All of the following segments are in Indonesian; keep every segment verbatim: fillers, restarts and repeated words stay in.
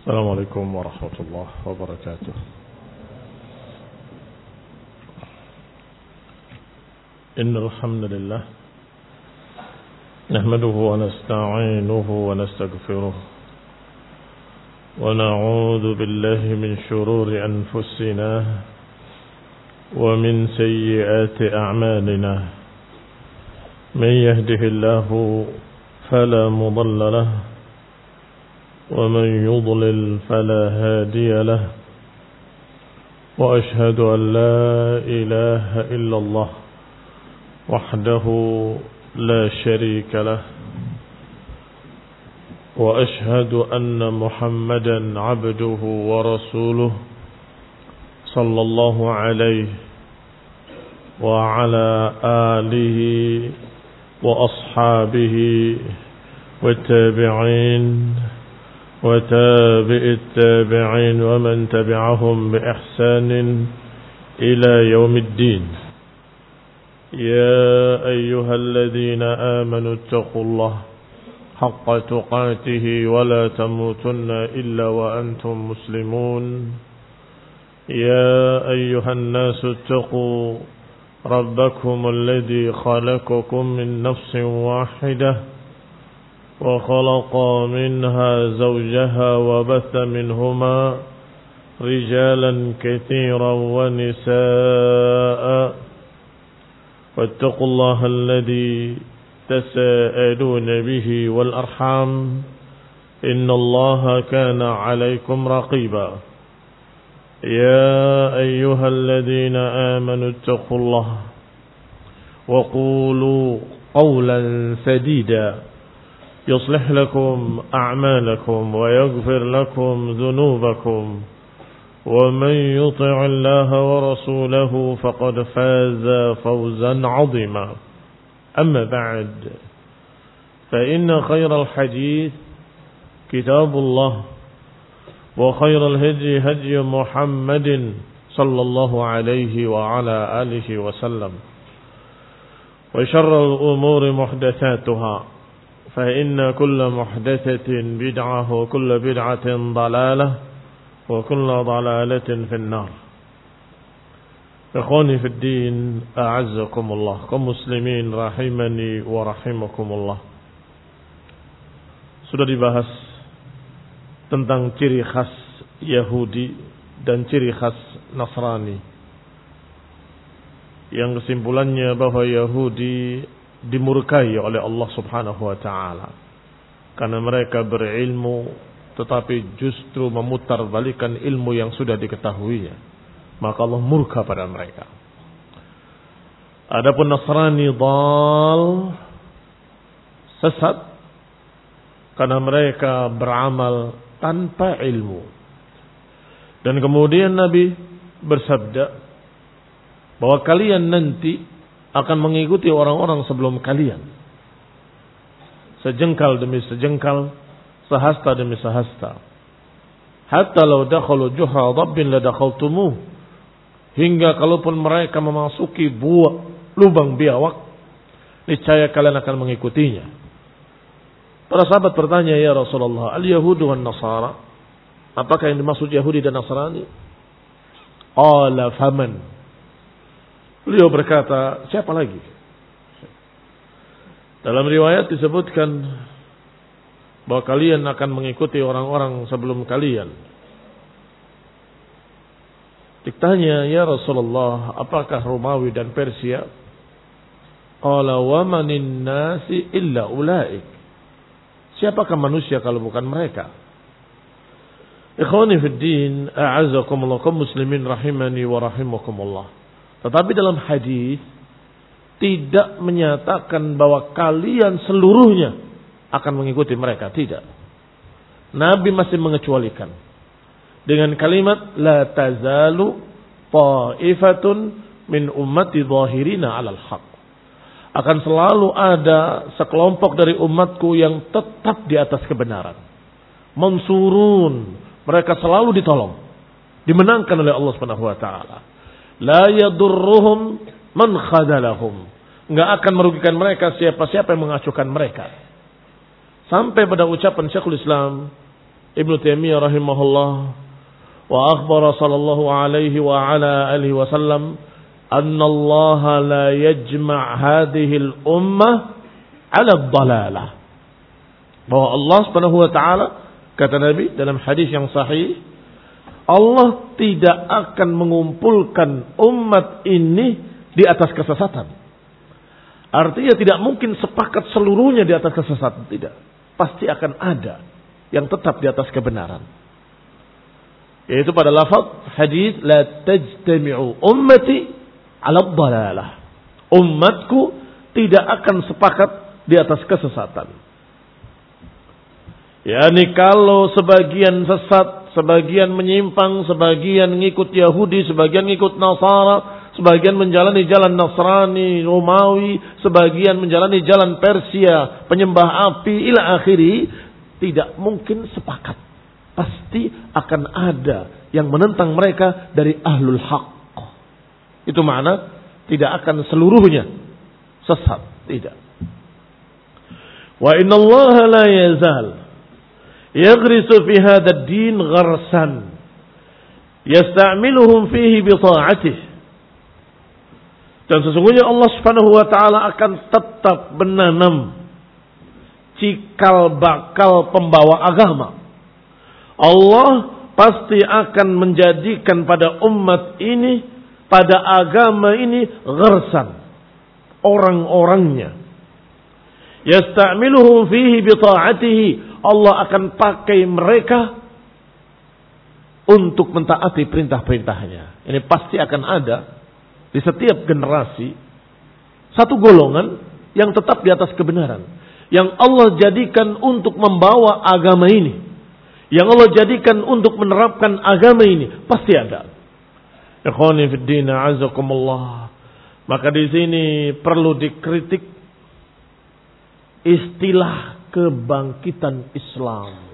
السلام عليكم ورحمة الله وبركاته. إن الحمد لله نحمده ونستعينه ونستغفره ونعوذ بالله من شرور أنفسنا ومن سيئات أعمالنا. من يهده الله فلا مضل له ومن يضلل فلا هادي له، وأشهد أن لا إله إلا الله وحده لا شريك له، وأشهد أن محمدا عبده ورسوله صلى الله عليه وعلى آله وأصحابه والتابعين وتابع التابعين ومن تبعهم بإحسان إلى يوم الدين. يا أيها الذين آمنوا اتقوا الله حق تقاته ولا تموتن إلا وأنتم مسلمون. يا أيها الناس اتقوا ربكم الذي خلقكم من نفس واحدة وخلق منها زوجها وبث منهما رجالا كثيرا ونساء، واتقوا الله الذي تساءلون به والأرحام إن الله كان عليكم رقيبا. يا أيها الذين آمنوا اتقوا الله وقولوا قولا سديدا يصلح لكم أعمالكم ويغفر لكم ذنوبكم، ومن يطع الله ورسوله فقد فاز فوزا عظيما. أما بعد، فإن خير الحديث كتاب الله، وخير الهدي هدي محمد صلى الله عليه وعلى آله وسلم، وشر الأمور محدثاتها، فإن كل محدثة بدعة وكل بدعة ضلالة وكل ضلالة في النار. إخواني في الدين أعزكم الله، kaum muslimin rahimani wa rahimakumullah. Sudah dibahas tentang ciri khas Yahudi dan ciri khas Nasrani, yang kesimpulannya bahwa Yahudi dimurkai oleh Allah subhanahu wa ta'ala karena mereka berilmu tetapi justru memutarbalikkan ilmu yang sudah diketahuinya, maka Allah murka pada mereka. Adapun Nasrani dhal, sesat karena mereka beramal tanpa ilmu. Dan kemudian Nabi bersabda bahwa kalian nanti akan mengikuti orang-orang sebelum kalian, sejengkal demi sejengkal, sehasta demi sehasta. Hatta law dakhalu juhra dhabbin la dakhaltumuh, hingga kalaupun mereka memasuki buah lubang biawak, niscaya kalian akan mengikutinya. Para sahabat bertanya, ya Rasulullah, al-yahudu wan nasara, apakah yang dimaksud Yahudi dan Nasrani? Qala faman, beliau berkata, siapa lagi? Dalam riwayat disebutkan bahwa kalian akan mengikuti orang-orang sebelum kalian. Ditanya, ya Rasulullah, apakah Romawi dan Persia? Qala wa manin nasi illa ulaik. Siapakah manusia kalau bukan mereka? Ikhwani fid din, a'azzakumullah, kaum muslimin rahimani wa rahimakumullah. Tetapi dalam hadis tidak menyatakan bahwa kalian seluruhnya akan mengikuti mereka. Tidak. Nabi masih mengecualikan dengan kalimat la tazalu ta'ifatun min ummati zahirina 'alal haq. Akan selalu ada sekelompok dari umatku yang tetap di atas kebenaran. Mansurun, mereka selalu ditolong, dimenangkan oleh Allah Subhanahu wa taala. La yadurruhum man khadalahum. Enggak akan merugikan mereka siapa-siapa yang mengacuhkan mereka. Sampai pada ucapan Syekhul Islam Ibnu Taimiyah rahimahullah wa akhbara sallallahu alaihi wa ala alihi wasallam anna Allah la yajma' hadhihi al-ummah 'ala ad-dalalah. Bahwa Allah Subhanahu wa taala, kata Nabi dalam hadis yang sahih, Allah tidak akan mengumpulkan umat ini di atas kesesatan. Artinya tidak mungkin sepakat seluruhnya di atas kesesatan, tidak. Pasti akan ada yang tetap di atas kebenaran. Yaitu pada lafaz hadis la tajtami'u ummati 'ala dhalalah. Umatku tidak akan sepakat di atas kesesatan. Yani kalau sebagian sesat, sebagian menyimpang, sebagian ngikut Yahudi, sebagian ngikut Nasara, sebagian menjalani jalan Nasrani, Romawi, sebagian menjalani jalan Persia, penyembah api, ila akhiri, tidak mungkin sepakat. Pasti akan ada yang menentang mereka dari ahlul haq. Itu makna tidak akan seluruhnya sesat, tidak. Wa inna Allah la yazal yaghrisu fi hadha ad-din gharsan yasta'miluhum fihi bi ta'atihi. Dan sesungguhnya Allah Subhanahu wa taala akan tetap menanam cikal bakal pembawa agama. Allah pasti akan menjadikan pada umat ini, pada agama ini gharsan, orang-orangnya. Yasta'miluhum fihi bi ta'atihi. Allah akan pakai mereka untuk mentaati perintah-perintahnya. Ini pasti akan ada di setiap generasi satu golongan yang tetap di atas kebenaran, yang Allah jadikan untuk membawa agama ini, yang Allah jadikan untuk menerapkan agama ini, pasti ada. Ikhwani fid din, a'azakumullah. Maka di sini perlu dikritik istilah kebangkitan Islam.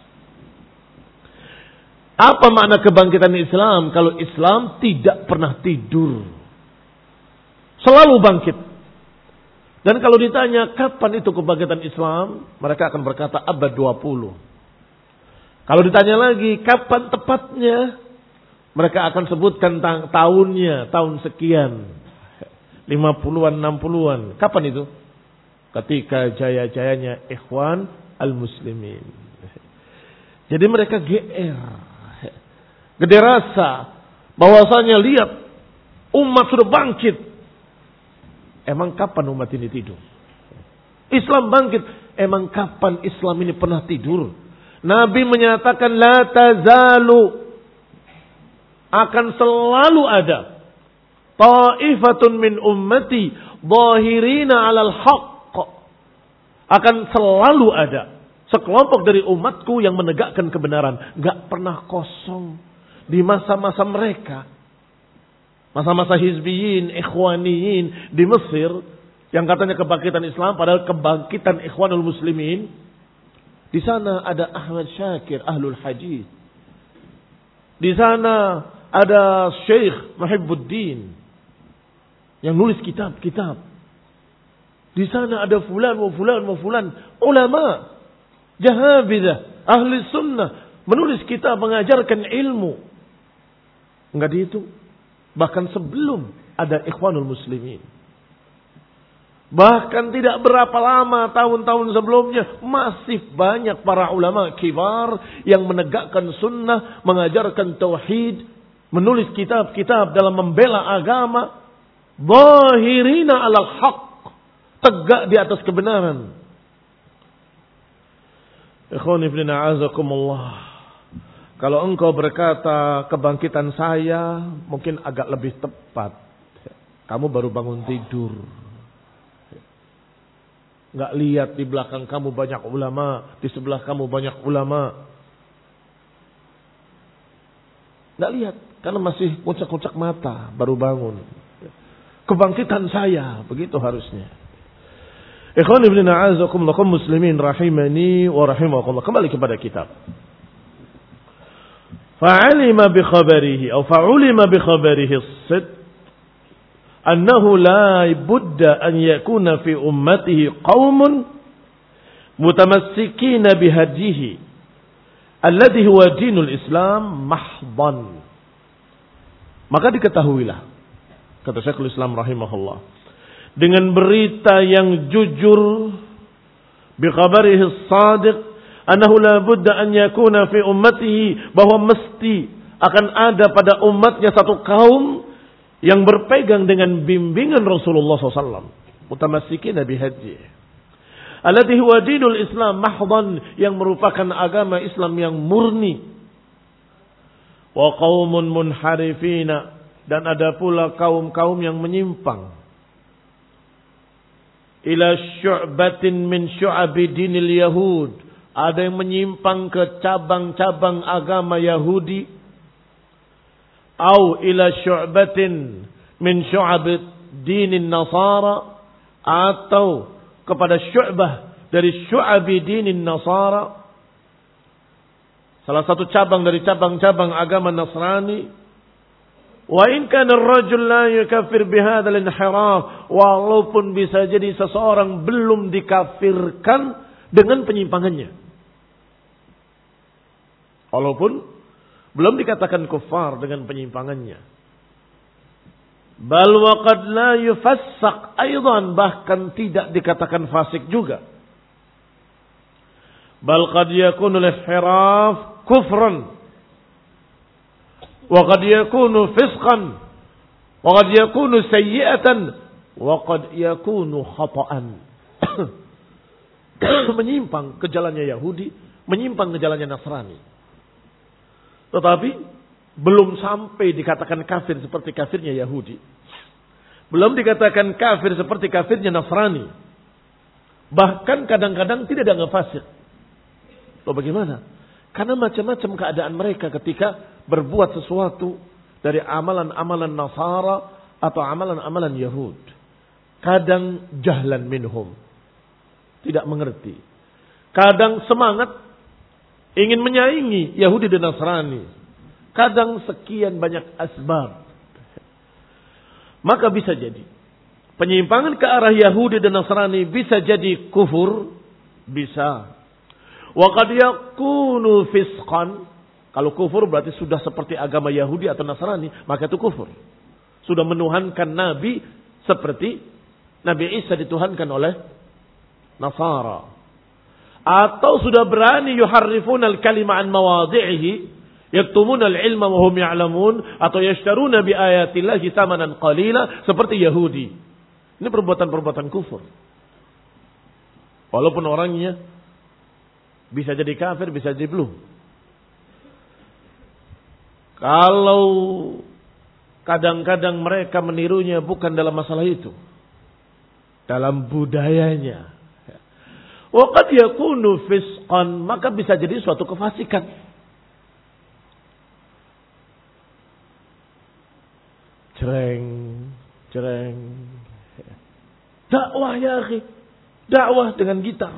Apa makna kebangkitan Islam? Kalau Islam tidak pernah tidur, selalu bangkit. Dan kalau ditanya kapan itu kebangkitan Islam, mereka akan berkata abad dua puluh. Kalau ditanya lagi kapan tepatnya, mereka akan sebutkan tahunnya, tahun sekian, lima puluhan, enam puluhan. Kapan itu? Ketika jaya-jayanya ikhwan al-muslimin. Jadi mereka G R, gede rasa bahwasanya lihat umat sudah bangkit. Emang kapan umat ini tidur? Islam bangkit. Emang kapan Islam ini pernah tidur? Nabi menyatakan la tazalu, akan selalu ada ta'ifatun min ummati zahirina 'alal haqq. Akan selalu ada sekelompok dari umatku yang menegakkan kebenaran. Gak pernah kosong di masa-masa mereka. Masa-masa hizbiyin, ikhwaniyin di Mesir, yang katanya kebangkitan Islam, padahal kebangkitan ikhwanul muslimin. Di sana ada Ahmad Syakir, ahlul hadis. Di sana ada Syekh Muhibbuddin yang nulis kitab-kitab. Di sana ada fulan wa fulan wa fulan, ulama, jahabidah, ahli sunnah, menulis kitab mengajarkan ilmu. Enggak dihitung. Bahkan sebelum ada ikhwanul muslimin. Bahkan tidak berapa lama, tahun-tahun sebelumnya, masih banyak para ulama kibar yang menegakkan sunnah, mengajarkan tauhid, menulis kitab-kitab dalam membela agama, zahirina 'alal haqq, tegak di atas kebenaran. Ikhwani fillah, a'azakumullah. Kalau engkau berkata kebangkitan saya mungkin agak lebih tepat. Kamu baru bangun tidur. Enggak lihat di belakang kamu banyak ulama, di sebelah kamu banyak ulama. Enggak lihat karena masih kucak-kucak mata, baru bangun. Kebangkitan saya, begitu harusnya. Ikhwan ibn a'azakumullah muslimin rahimani wa rahimakumullah. Kembali kepada kitab. Fa'alima bi khabarihi atau fa'ulima bi khabarihi as-sidq annahu la budda an yakuna fi ummatihi qaumun mutamassikina bihadihi alladhi huwa dinul Islam mahdhan. Maka diketahuilah, kata Syekhul Islam rahimahullah, dengan berita yang jujur, bi khabarihi shadiq, annahu la budda an yakuna fi ummatihi, bahwa mesti akan ada pada umatnya satu kaum yang berpegang dengan bimbingan Rasulullah sallallahu alaihi wasallam, mutamassikin bi hadyi, alladhi huwa dinul Islam mahdhan, yang merupakan agama Islam yang murni. Wa qaumun munharifina, dan ada pula kaum-kaum yang menyimpang, ila syu'batin min syu'abi dinil yahud, ada yang menyimpang ke cabang-cabang agama Yahudi, au ila syu'batin min syu'abi dinin Nasara, atau kepada syu'bah dari syu'abi dinin Nasara, salah satu cabang dari cabang-cabang agama Nasrani. Wa in kana ar-rajul la yukaffir bihadzal inhiraf, walaupun bisa jadi seseorang belum dikafirkan dengan penyimpangannya, walaupun belum dikatakan kufar dengan penyimpangannya. Bal wa qad la yufassaq aidan, bahkan tidak dikatakan fasik juga. Bal qad yakunu al-inhiraf kufran, wa qad yakunu fisqan, wa qad yakunu sayyi'atan, wa qad yakunu khata'an. Menyimpang ke jalannya Yahudi, menyimpang ke jalannya Nasrani. Tetapi belum sampai dikatakan kafir seperti kafirnya Yahudi, belum dikatakan kafir seperti kafirnya Nasrani. Bahkan kadang-kadang tidak dianggap fasik. Loh bagaimana? Karena macam-macam keadaan mereka ketika berbuat sesuatu dari amalan-amalan Nasara atau amalan-amalan Yahud. Kadang jahlan minhum, tidak mengerti. Kadang semangat ingin menyaingi Yahudi dan Nasrani. Kadang sekian banyak asbab. Maka bisa jadi penyimpangan ke arah Yahudi dan Nasrani bisa jadi kufur, bisa. Wa qad yakunu fisqan. Kalau kufur berarti sudah seperti agama Yahudi atau Nasrani, maka itu kufur. Sudah menuhankan Nabi seperti Nabi Isa dituhankan oleh Nasara. Atau sudah berani yuharrifuna al-kalima an mawadhi'ihi, yaktumuna al-ilma wa hum ya'lamun, atau yashtaruna bi ayatillahi thamanan qalila, seperti Yahudi. Ini perbuatan-perbuatan kufur. Walaupun orangnya bisa jadi kafir, bisa jadi belum. Kalau kadang-kadang mereka menirunya bukan dalam masalah itu, dalam budayanya. Wa qad yakunu fisqan, maka bisa jadi suatu kefasikan. Cereng, cereng. Dakwah ya akhi, dakwah dengan gitar.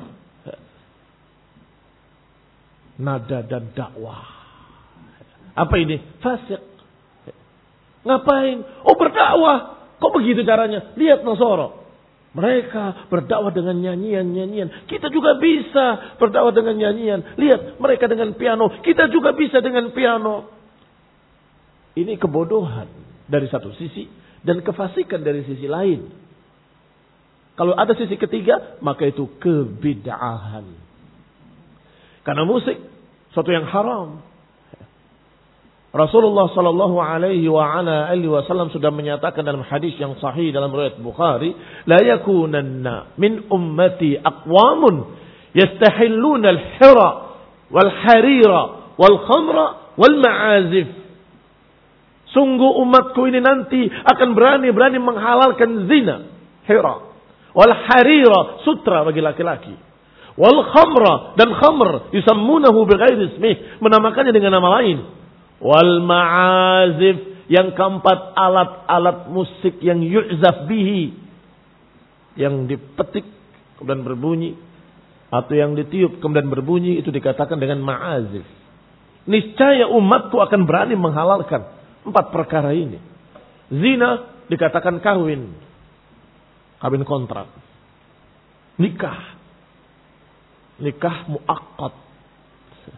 Nada dan dakwah. Apa ini? Fasik. Ngapain? Oh berdakwah. Kok begitu caranya? Lihat Nasara. Mereka berdakwah dengan nyanyian-nyanyian. Kita juga bisa berdakwah dengan nyanyian. Lihat mereka dengan piano. Kita juga bisa dengan piano. Ini kebodohan dari satu sisi dan kefasikan dari sisi lain. Kalau ada sisi ketiga, maka itu kebid'ahan. Karena musik suatu yang haram. Rasulullah sallallahu alaihi wa ala alihi wasallam sudah menyatakan dalam hadis yang sahih dalam riwayat Bukhari, la yakunanna min ummati aqwamun yastahilluna al-hira wal harira wal khamra wal ma'azif. Sungguh umatku ini nanti akan berani-berani menghalalkan zina, hira, wal harira, sutra bagi laki-laki. Wal khamra, dan khamr, yusammunahu bighairi ismih, menamakannya dengan nama lain. Wal ma'azif, yang keempat alat-alat musik yang yu'zaf bihi, yang dipetik kemudian berbunyi, atau yang ditiup kemudian berbunyi, itu dikatakan dengan ma'azif. Niscaya umatku akan berani menghalalkan empat perkara ini. Zina dikatakan kawin, kawin kontrak. Nikah, nikah muaqqad.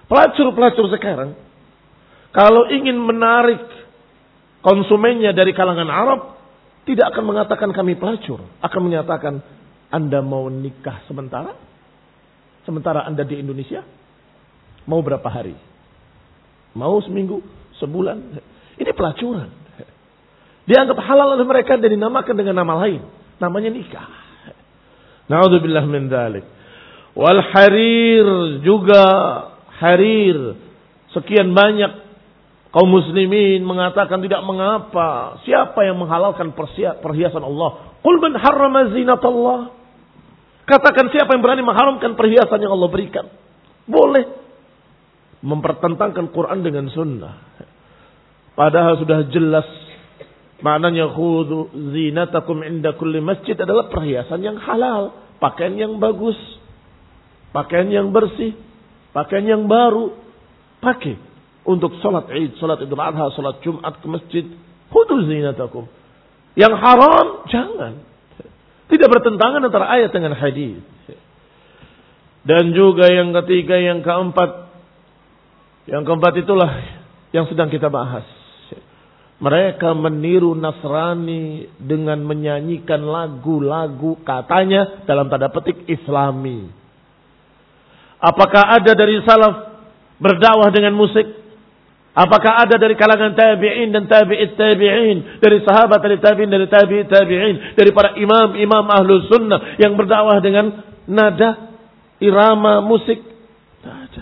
Pelacur-pelacur sekarang, kalau ingin menarik konsumennya dari kalangan Arab, tidak akan mengatakan kami pelacur. Akan menyatakan, Anda mau nikah sementara? Sementara Anda di Indonesia? Mau berapa hari? Mau seminggu? Sebulan? Ini pelacuran. Dianggap halal oleh mereka dan dinamakan dengan nama lain. Namanya nikah. Na'udzubillah min dzalik. Wal harir juga harir. Sekian banyak kaum muslimin mengatakan tidak mengapa. Siapa yang menghalalkan perhiasan Allah? Qul man harrama zinatallah. Katakan siapa yang berani mengharamkan perhiasan yang Allah berikan. Boleh. Mempertentangkan Quran dengan sunnah. Padahal sudah jelas maknanya khudhu zinatakum inda kulli masjid adalah perhiasan yang halal. Pakaian yang bagus. Pakaian yang bersih. Pakaian yang baru. Pakai. Untuk sholat Id, sholat Idul Adha, sholat Jumat ke masjid. Khudhu zinatakum. Yang haram, jangan. Tidak bertentangan antara ayat dengan hadis. Dan juga yang ketiga, yang keempat. Yang keempat itulah yang sedang kita bahas. Mereka meniru Nasrani dengan menyanyikan lagu-lagu katanya dalam tanda petik Islami. Apakah ada dari salaf berdakwah dengan musik? Apakah ada dari kalangan tabi'in dan tabi'it tabi'in, dari sahabat dari tabi'in dari tabi'it tabi'in, dari para imam-imam ahlus sunnah yang berdakwah dengan nada, irama, musik? Tidak ada.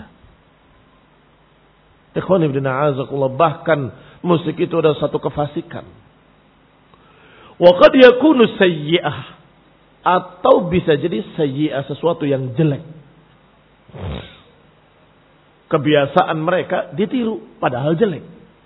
Ikhwan ibn a'azakullah, bahkan musik itu adalah satu kefasikan. Wa qad yakunu sayyi'ah, atau bisa jadi sayyi'ah, sesuatu yang jelek. Kebiasaan mereka ditiru padahal jelek.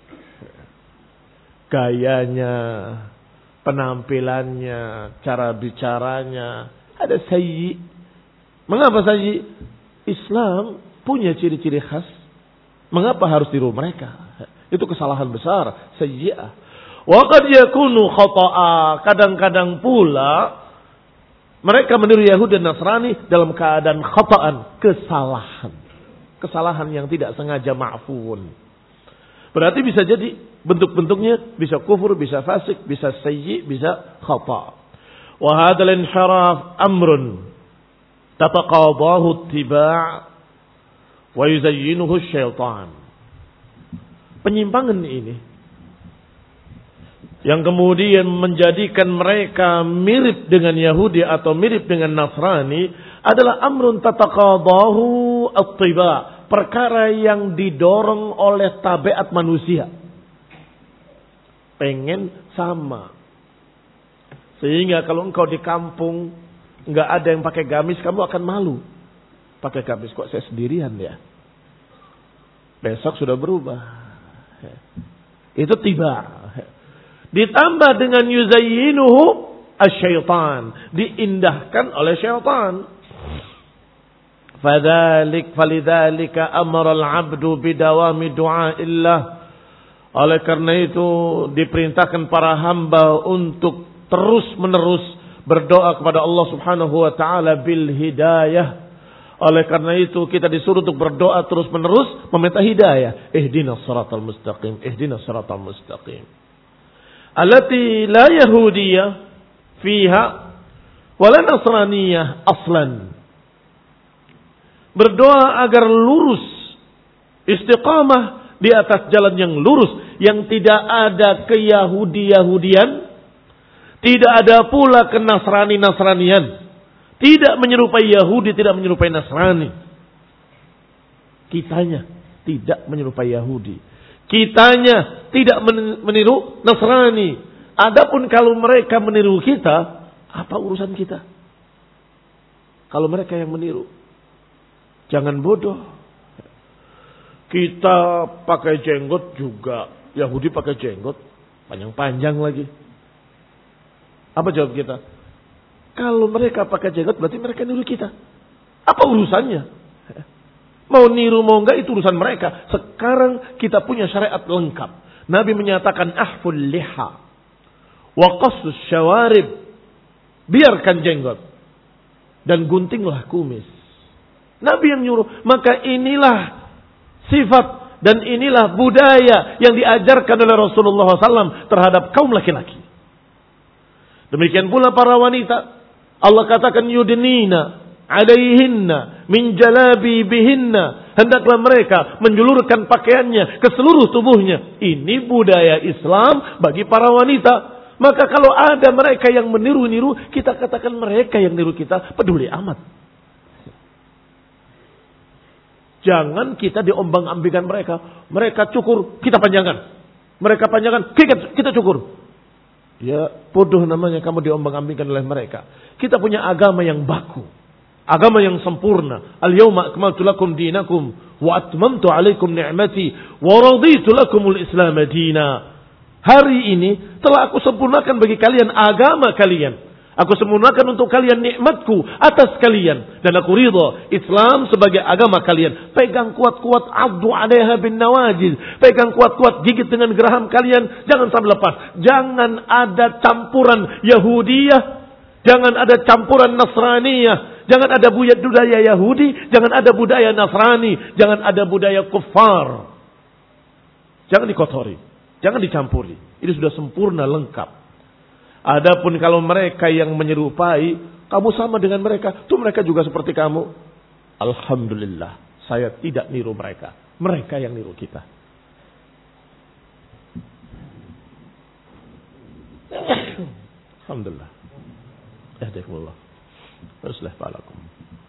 Gayanya, penampilannya, cara bicaranya ada sayyi'. Mengapa sayyi'? Islam punya ciri-ciri khas. Mengapa harus tiru mereka? Itu kesalahan besar, sayyi'ah. Wa qad yakunu khata'a, kadang-kadang pula mereka meniru Yahudi dan Nasrani dalam keadaan khata'an, kesalahan. Kesalahan yang tidak sengaja ma'fun. Berarti bisa jadi bentuk-bentuknya bisa kufur, bisa fasik, bisa sayyi', bisa khata'. Wa hadzal inhiraf amrun tataqadahu ittiba' wa yuzayyinuhu syaitan. Penyimpangan ini yang kemudian menjadikan mereka mirip dengan Yahudi atau mirip dengan Nasrani adalah amrun tataqadahu at-tiba, perkara yang didorong oleh tabiat manusia. Pengen sama. Sehingga kalau engkau di kampung enggak ada yang pakai gamis, kamu akan malu. Pakai gamis kok saya sendirian ya. Besok sudah berubah. Itu tiba. Ditambah dengan yuzayyinuhu asyaitan, diindahkan oleh syaitan. Fadzalik falidzalika amara al-'abdu bidawami du'aillah. Oleh karena itu diperintahkan para hamba untuk terus-menerus berdoa kepada Allah Subhanahu wa taala bil hidayah. Oleh karena itu kita disuruh untuk berdoa terus-menerus meminta hidayah. Ihdinas siratal mustaqim, ihdinas siratal mustaqim. Allati la yahudiyah fiha wala nasraniyah aslan. Berdoa agar lurus, istiqamah di atas jalan yang lurus, yang tidak ada ke-Yahudi-Yahudian, tidak ada pula ke Nasrani-Nasranian, tidak menyerupai Yahudi, tidak menyerupai Nasrani. Kitanya tidak menyerupai Yahudi, kitanya tidak meniru Nasrani. Adapun kalau mereka meniru kita, apa urusan kita? Kalau mereka yang meniru, jangan bodoh. Kita pakai jenggot juga, Yahudi pakai jenggot panjang-panjang lagi. Apa jawab kita? Kalau mereka pakai jenggot berarti mereka niru kita. Apa urusannya? Mau niru mau enggak itu urusan mereka. Sekarang kita punya syariat lengkap. Nabi menyatakan ahful liha wa qassus syawarib. Biarkan jenggot dan guntinglah kumis. Nabi yang nyuruh. Maka inilah sifat dan inilah budaya yang diajarkan oleh Rasulullah shallallahu alaihi wasallam terhadap kaum laki-laki. Demikian pula para wanita. Allah katakan yudnina alaihinna min jalabibihinna. Hendaklah mereka menjulurkan pakaiannya ke seluruh tubuhnya. Ini budaya Islam bagi para wanita. Maka kalau ada mereka yang meniru-niru, kita katakan mereka yang niru kita, peduli amat. Jangan kita diombang-ambingkan mereka. Mereka cukur, kita panjangkan. Mereka panjangkan, kita, kita cukur. Ya bodoh namanya kamu diombang-ambingkan oleh mereka. Kita punya agama yang baku. Agama yang sempurna. Al-yawma akmaltu lakum dinakum wa atmamtu alaikum ni'mati wa raditu lakumul islam dina. Hari ini telah aku sempurnakan bagi kalian agama kalian. Aku sempurnakan untuk kalian nikmatku atas kalian. Dan aku ridha Islam sebagai agama kalian. Pegang kuat-kuat, abdu alaiha bin nawajiz. Pegang kuat-kuat, gigit dengan geraham kalian. Jangan sampai lepas. Jangan ada campuran Yahudiyah. Jangan ada campuran Nasraniyah. Jangan ada budaya Yahudi. Jangan ada budaya Nasrani. Jangan ada budaya kufar. Jangan dikotori. Jangan dicampuri. Ini sudah sempurna, lengkap. Adapun kalau mereka yang menyerupai, kamu sama dengan mereka, tuh mereka juga seperti kamu. Alhamdulillah, saya tidak niru mereka. Mereka yang niru kita. Alhamdulillah. Yahdikumullah. Yuslih balakum.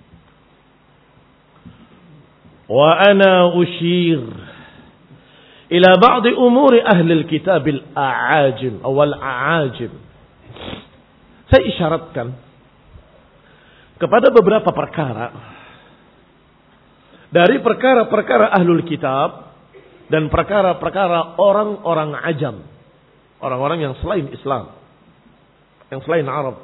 Wa ana ushir ila ba'd umuri ahli al-kitab al-a'ajim atau al-a'ajim. Saya isyaratkan kepada beberapa perkara dari perkara-perkara ahlul kitab dan perkara-perkara orang-orang ajam, orang-orang yang selain Islam, yang selain Arab.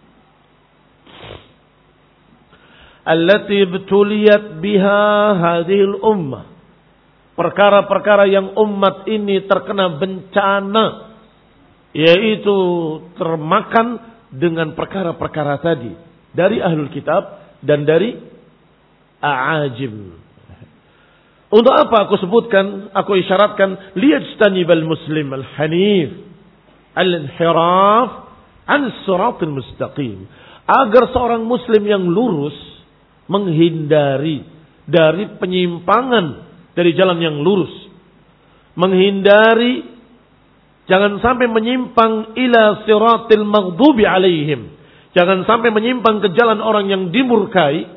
Allati ibtuliyat biha hadhil ummah. Perkara-perkara yang umat ini terkena bencana, yaitu termakan dengan perkara-perkara tadi dari ahlul kitab dan dari a'ajim. Untuk apa aku sebutkan, aku isyaratkan liyajtanibal muslim al-hanif al-inhiraf an siratal mustaqim, agar seorang muslim yang lurus menghindari dari penyimpangan dari jalan yang lurus, menghindari jangan sampai menyimpang ila siratil maghdubi alaihim. Jangan sampai menyimpang ke jalan orang yang dimurkai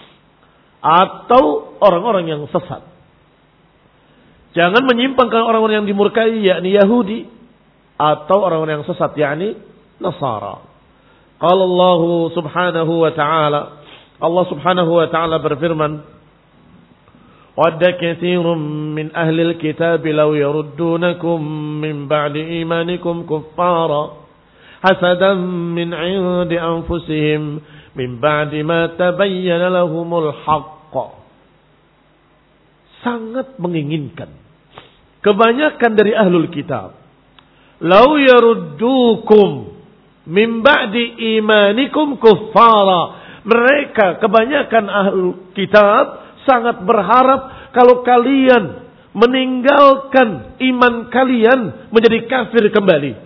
atau orang-orang yang sesat. Jangan menyimpang ke orang-orang yang dimurkai, yakni Yahudi, atau orang-orang yang sesat, yakni Nasara. Qala Allah subhanahu wa ta'ala, Allah subhanahu wa ta'ala berfirman, وَدَّ كَثِيرٌ مِّنْ أَهْلِ الْكِتَابِ لَوْ يَرُدُّونَكُمْ مِنْ بَعْدِ إِيمَانِكُمْ كُفَّارًا حَسَدًا مِّنْ عِنْدِ أَنفُسِهِمْ مِنْ بَعْدِ مَا تَبَيَّنَ لَهُمُ الْحَقُّ. Sangat menginginkan kebanyakan dari ahlul kitab, لَوْ يَرُدُّوكُمْ مِنْ بَعْدِ إِيمَانِكُمْ كُفَّارًا. Mereka kebanyakan ahlul kitab sangat berharap kalau kalian meninggalkan iman kalian menjadi kafir kembali.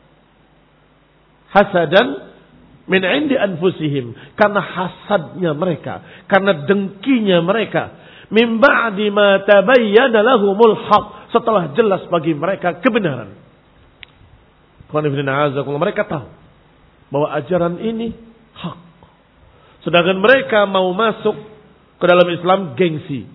Hasadan min indi anfusihim, karena hasadnya mereka, karena dengkinya mereka. Min ba'di ma tabayyana lahumul haq, setelah jelas bagi mereka kebenaran. Mereka tahu bahwa ajaran ini hak. Sedangkan mereka mau masuk ke dalam Islam gengsi.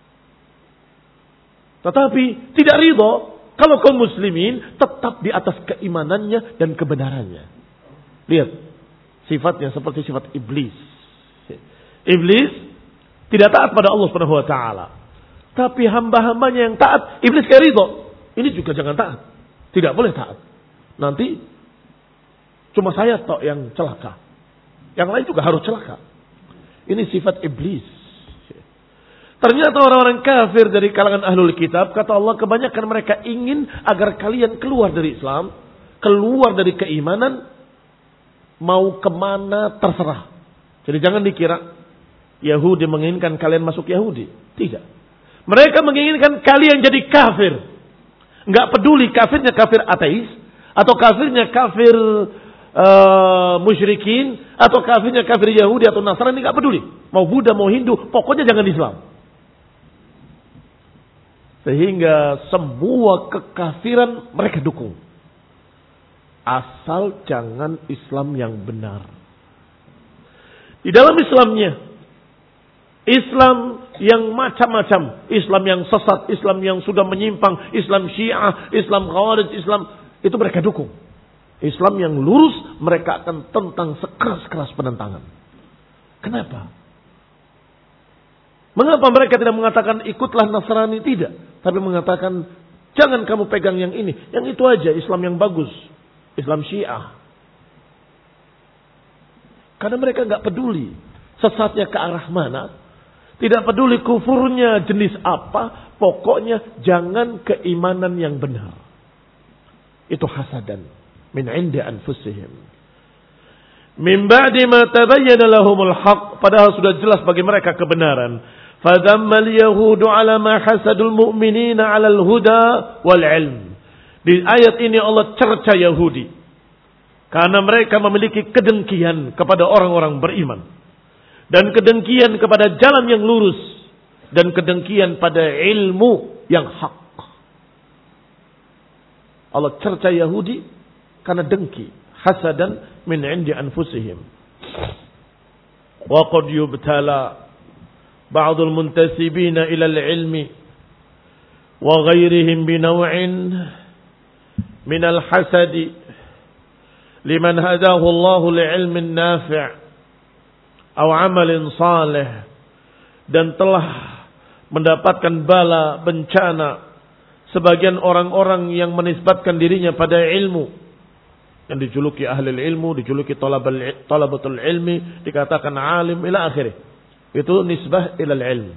Tetapi tidak ridho kalau kaum muslimin tetap di atas keimanannya dan kebenarannya. Lihat, sifatnya seperti sifat iblis. Iblis tidak taat pada Allah Subhanahu wa taala. Tapi hamba-hambanya yang taat, iblis kayak ridho. Ini juga jangan taat. Tidak boleh taat. Nanti cuma saya tok yang celaka. Yang lain juga harus celaka. Ini sifat iblis. Ternyata orang-orang kafir dari kalangan ahlul kitab, kata Allah, kebanyakan mereka ingin agar kalian keluar dari Islam, keluar dari keimanan, mau kemana terserah. Jadi jangan dikira Yahudi menginginkan kalian masuk Yahudi. Tidak. Mereka menginginkan kalian jadi kafir. Enggak peduli kafirnya kafir ateis, atau kafirnya kafir uh, musyrikin, atau kafirnya kafir Yahudi atau Nasrani, enggak peduli. Mau Buddha, mau Hindu, pokoknya jangan Islam. Sehingga semua kekafiran mereka dukung. Asal jangan Islam yang benar. Di dalam Islamnya, Islam yang macam-macam, Islam yang sesat, Islam yang sudah menyimpang, Islam Syiah, Islam Khawarij, Islam itu mereka dukung. Islam yang lurus mereka akan tentang sekeras-keras penentangan. Kenapa? Mengapa mereka tidak mengatakan ikutlah Nasrani? Tidak. Tapi mengatakan jangan kamu pegang yang ini. Yang itu aja Islam yang bagus. Islam Syiah. Karena mereka nggak peduli sesatnya ke arah mana. Tidak peduli kufurnya jenis apa. Pokoknya jangan keimanan yang benar. Itu hasadan. Min indi anfusihim. Min ba'di ma tabayyana lahumul haq. Padahal sudah jelas bagi mereka kebenaran. Fadammal yahudu ala ma hasadul mu'minina ala al-huda wal ilm. Di ayat ini Allah cerca Yahudi. Karena mereka memiliki kedengkian kepada orang-orang beriman. Dan kedengkian kepada jalan yang lurus. Dan kedengkian pada ilmu yang hak. Allah cerca Yahudi karena dengki. Hasadan min indi anfusihim. Wa qad yubtala ba'dul muntasibina ila al-ilmi wa ghairihim binaw'in min al-hasadi liman hadahu Allah li'ilmin nafi' aw 'amalin salih, dan telah mendapatkan bala bencana sebagian orang-orang yang menisbatkan dirinya pada ilmu, yang dijuluki ahli ilmu, dijuluki talabatul ilmi, dikatakan alim ila akhirih. Itu nisbah ila ilm.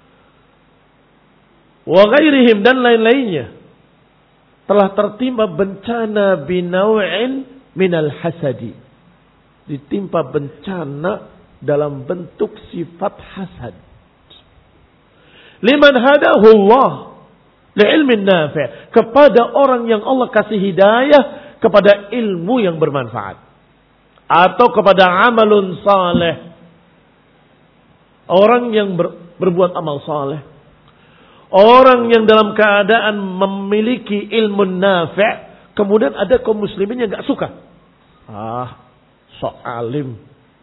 Wa ghairihim, dan lain-lainnya telah tertimpa bencana binaw'in minal hasadi. Ditimpa bencana dalam bentuk sifat hasad. Liman hadahu Allah li'ilmin nafi', kepada orang yang Allah kasih hidayah kepada ilmu yang bermanfaat, atau kepada amalun saleh, orang yang ber, berbuat amal saleh, orang yang dalam keadaan memiliki ilmu nafi', kemudian ada kaum muslimin yang gak suka, ah sok alim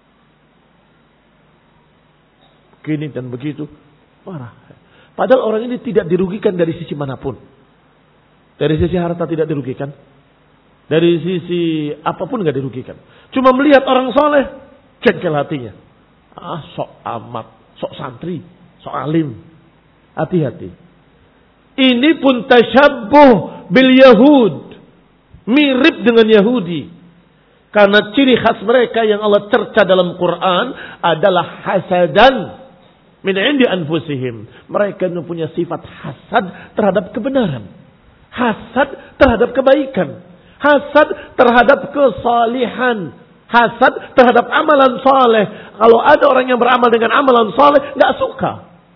begini dan begitu, marah. Padahal orang ini tidak dirugikan dari sisi manapun. Dari sisi harta tidak dirugikan. Dari sisi apapun nggak dirugikan. Cuma melihat orang soleh, jengkel hatinya. Ah, sok amat, sok santri, sok alim. Hati-hati. Ini pun tasyabbuh bil Yahud. Mirip dengan Yahudi. Karena ciri khas mereka yang Allah cerca dalam Quran adalah hasadan min indi anfusihim. Mereka mempunyai sifat hasad terhadap kebenaran. Hasad terhadap kebaikan. Hasad terhadap kesalihan. Hasad terhadap amalan saleh. Kalau ada orang yang beramal dengan amalan saleh, gak suka.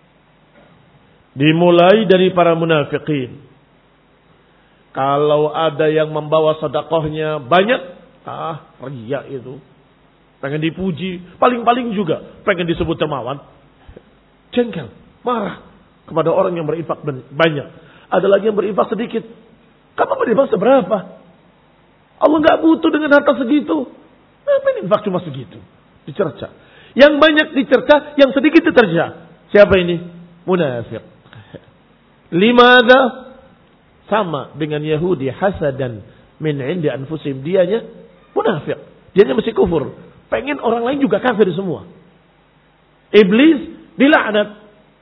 Dimulai dari para munafikin. Kalau ada yang membawa sedekahnya banyak, ah, riya itu. Pengen dipuji, paling-paling juga pengen disebut dermawan. Jengkel, marah kepada orang yang berinfak banyak. Ada lagi yang berinfak sedikit. Kamu berinfak seberapa? Allah nggak butuh dengan harta segitu. Ngapain infak cuma segitu? Dicerca. Yang banyak dicerca, yang sedikit diterja. Siapa ini? Munafik. Limada? Sama dengan Yahudi, hasadan min indi anfusim. Dianya munafik. Dianya masih kufur. Pengen orang lain juga kafir semua. Iblis dilaknat.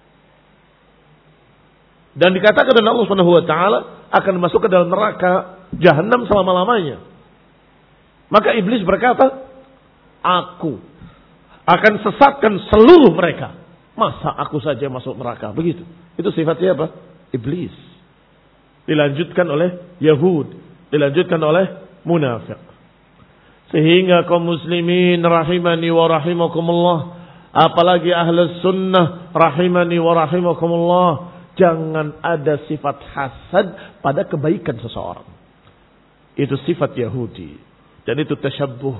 Dan dikatakan oleh Allah Subhanahu wa taala akan masuk ke dalam neraka jahanam selama-lamanya. Maka iblis berkata, aku akan sesatkan seluruh mereka. Masa aku saja masuk neraka? Begitu. Itu sifatnya apa? Iblis. Dilanjutkan oleh Yahud, dilanjutkan oleh munafik. Sehingga kaum muslimin rahimani wa rahimakumullah, apalagi ahlus sunnah rahimani wa rahimakumullah, jangan ada sifat hasad pada kebaikan seseorang. Itu sifat Yahudi. Dan itu tasyabbuh.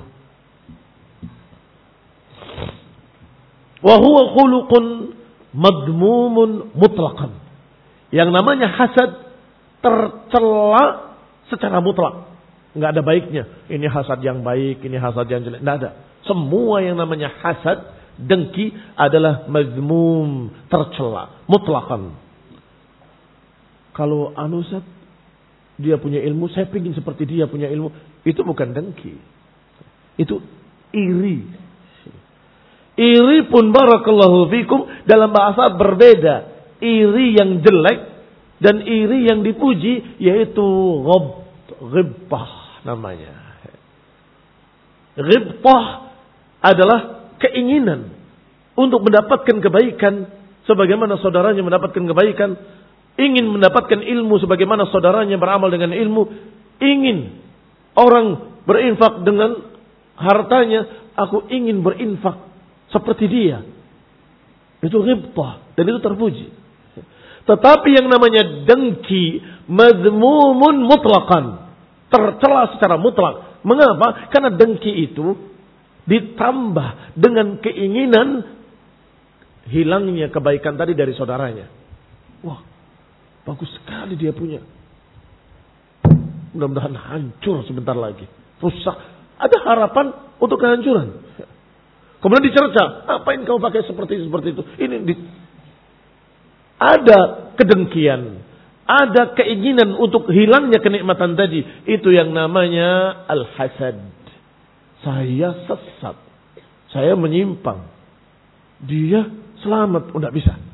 Wa huwa khuluqun madmumun mutlaqan. Yang namanya hasad tercela secara mutlak. Enggak ada baiknya. Ini hasad yang baik, ini hasad yang jelek. Enggak ada. Semua yang namanya hasad, dengki adalah mazmum, tercela, mutlaqan. Kalau anusat dia punya ilmu, saya ingin seperti dia punya ilmu, itu bukan dengki. Itu iri. Iri pun barakallahu fikum dalam bahasa berbeda. Iri yang jelek dan iri yang dipuji yaitu ghab, ghibtah namanya. Ghibtah adalah keinginan untuk mendapatkan kebaikan sebagaimana saudaranya mendapatkan kebaikan, ingin mendapatkan ilmu sebagaimana saudaranya beramal dengan ilmu, ingin orang berinfak dengan hartanya, aku ingin berinfak seperti dia. Itu ghibtah dan itu terpuji. Tetapi yang namanya dengki mazmumun mutlaqan, tercela secara mutlak. Mengapa? Karena dengki itu ditambah dengan keinginan hilangnya kebaikan tadi dari saudaranya. Wah, bagus sekali dia punya. Mudah-mudahan hancur sebentar lagi. Rusak. Ada harapan untuk kehancuran. Kemudian dicerca, apain kamu pakai seperti itu, seperti itu. Ini di... Ada kedengkian, ada keinginan untuk hilangnya kenikmatan tadi. Itu yang namanya al-hasad. Saya sesat, saya menyimpang, dia selamat, oh tidak bisa.